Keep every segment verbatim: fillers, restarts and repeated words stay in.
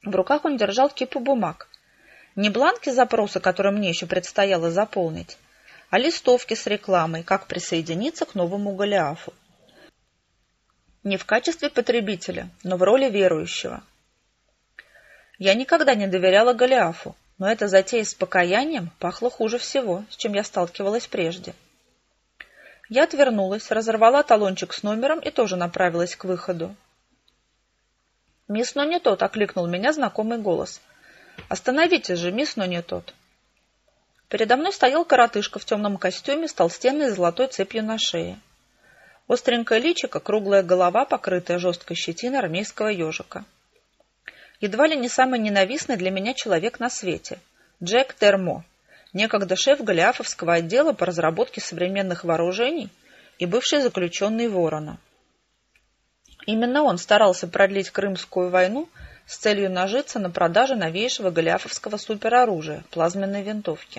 В руках он держал кипу бумаг. Не бланки запроса, которые мне еще предстояло заполнить, а листовки с рекламой, как присоединиться к новому Голиафу. Не в качестве потребителя, но в роли верующего. Я никогда не доверяла Голиафу, но эта затея с покаянием пахла хуже всего, с чем я сталкивалась прежде. Я отвернулась, разорвала талончик с номером и тоже направилась к выходу. «Мисс Нонитот», — окликнул меня знакомый голос. «Остановитесь же, мисс Нонитот». Передо мной стоял коротышка в темном костюме с толстенной золотой цепью на шее. Остренькое личико, круглая голова, покрытая жесткой щетиной армейского ежика. Едва ли не самый ненавистный для меня человек на свете — Джек Дермо, некогда шеф Голиафовского отдела по разработке современных вооружений и бывший заключенный Ворона. Именно он старался продлить Крымскую войну с целью нажиться на продаже новейшего голиафовского супероружия – плазменной винтовки.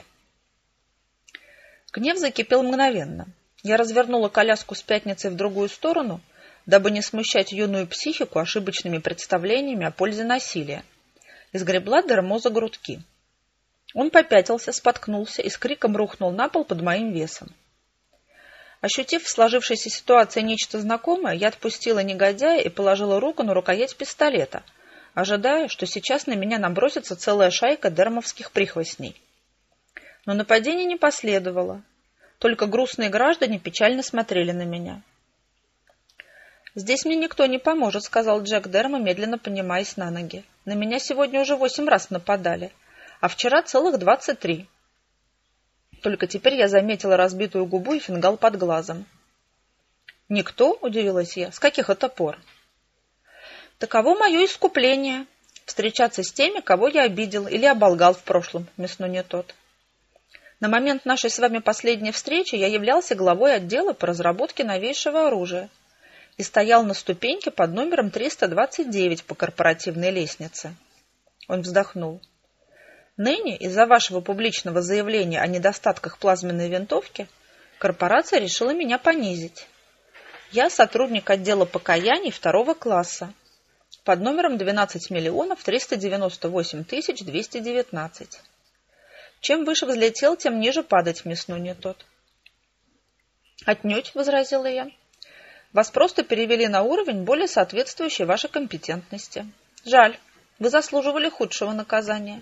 Гнев закипел мгновенно. Я развернула коляску с пятницей в другую сторону, дабы не смущать юную психику ошибочными представлениями о пользе насилия, и сгребла Дермо за грудки. Он попятился, споткнулся и с криком рухнул на пол под моим весом. Ощутив в сложившейся ситуации нечто знакомое, я отпустила негодяя и положила руку на рукоять пистолета, ожидая, что сейчас на меня набросится целая шайка дермовских прихвостней. Но нападение не последовало. Только грустные граждане печально смотрели на меня. «Здесь мне никто не поможет», — сказал Джек Дермо, медленно поднимаясь на ноги. «На меня сегодня уже восемь раз нападали, а вчера целых двадцать три». Только теперь я заметила разбитую губу и фингал под глазом. «Никто?» — удивилась я. «С каких это пор?» «Таково мое искупление. Встречаться с теми, кого я обидел или оболгал в прошлом, мисс Нонитот. На момент нашей с вами последней встречи я являлся главой отдела по разработке новейшего оружия и стоял на ступеньке под номером триста двадцать девять по корпоративной лестнице». Он вздохнул. «Ныне, из-за вашего публичного заявления о недостатках плазменной винтовки, корпорация решила меня понизить. Я сотрудник отдела покаяний второго класса под номером двенадцать миллионов триста девяносто восемь тысяч двести девятнадцать. Чем выше взлетел, тем ниже падать, мисс Нонитот». «Отнюдь», — возразила я. «Вас просто перевели на уровень, более соответствующий вашей компетентности. Жаль, вы заслуживали худшего наказания».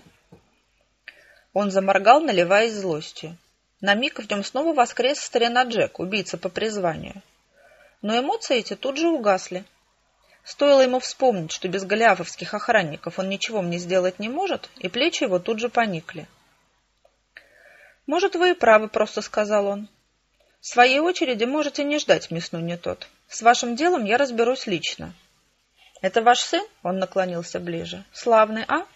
Он заморгал, наливаясь злостью. На миг в нем снова воскрес старина Джек, убийца по призванию. Но эмоции эти тут же угасли. Стоило ему вспомнить, что без голиафовских охранников он ничего мне сделать не может, и плечи его тут же поникли. «Может, вы и правы», — просто сказал он. «В своей очереди можете не ждать, мисс Нонитот. С вашим делом я разберусь лично». «Это ваш сын?» — он наклонился ближе. «Славный, а?»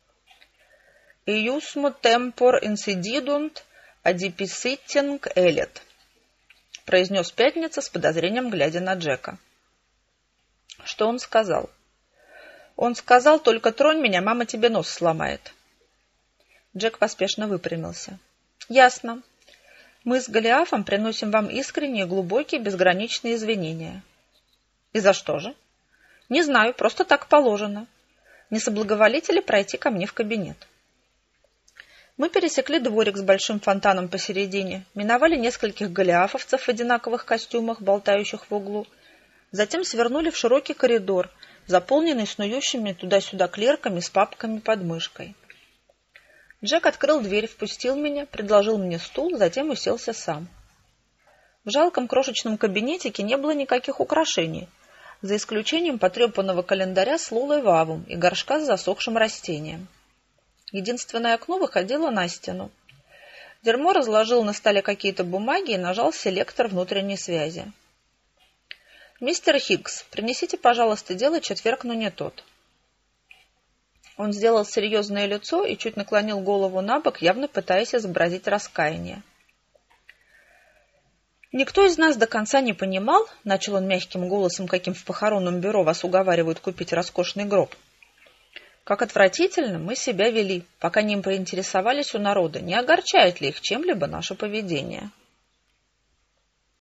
«Иусмо темпор инсидидунт адиписитинг элет», — произнес Пятница с подозрением, глядя на Джека. «Что он сказал?» «Он сказал, только тронь меня, мама тебе нос сломает». Джек поспешно выпрямился. «Ясно. Мы с Голиафом приносим вам искренние, глубокие, безграничные извинения». «И за что же?» «Не знаю, просто так положено. Не соблаговолите ли пройти ко мне в кабинет?» Мы пересекли дворик с большим фонтаном посередине, миновали нескольких голиафовцев в одинаковых костюмах, болтающих в углу, затем свернули в широкий коридор, заполненный снующими туда-сюда клерками с папками под мышкой. Джек открыл дверь, впустил меня, предложил мне стул, затем уселся сам. В жалком крошечном кабинетике не было никаких украшений, за исключением потрепанного календаря с Лулой Вавум и горшка с засохшим растением. Единственное окно выходило на стену. Дермо разложил на столе какие-то бумаги и нажал селектор внутренней связи. «Мистер Хиггс, принесите, пожалуйста, дело четверг, но не тот». Он сделал серьезное лицо и чуть наклонил голову на бок, явно пытаясь изобразить раскаяние. «Никто из нас до конца не понимал, — начал он мягким голосом, каким в похоронном бюро вас уговаривают купить роскошный гроб, — как отвратительно мы себя вели, пока не поинтересовались у народа, не огорчает ли их чем-либо наше поведение».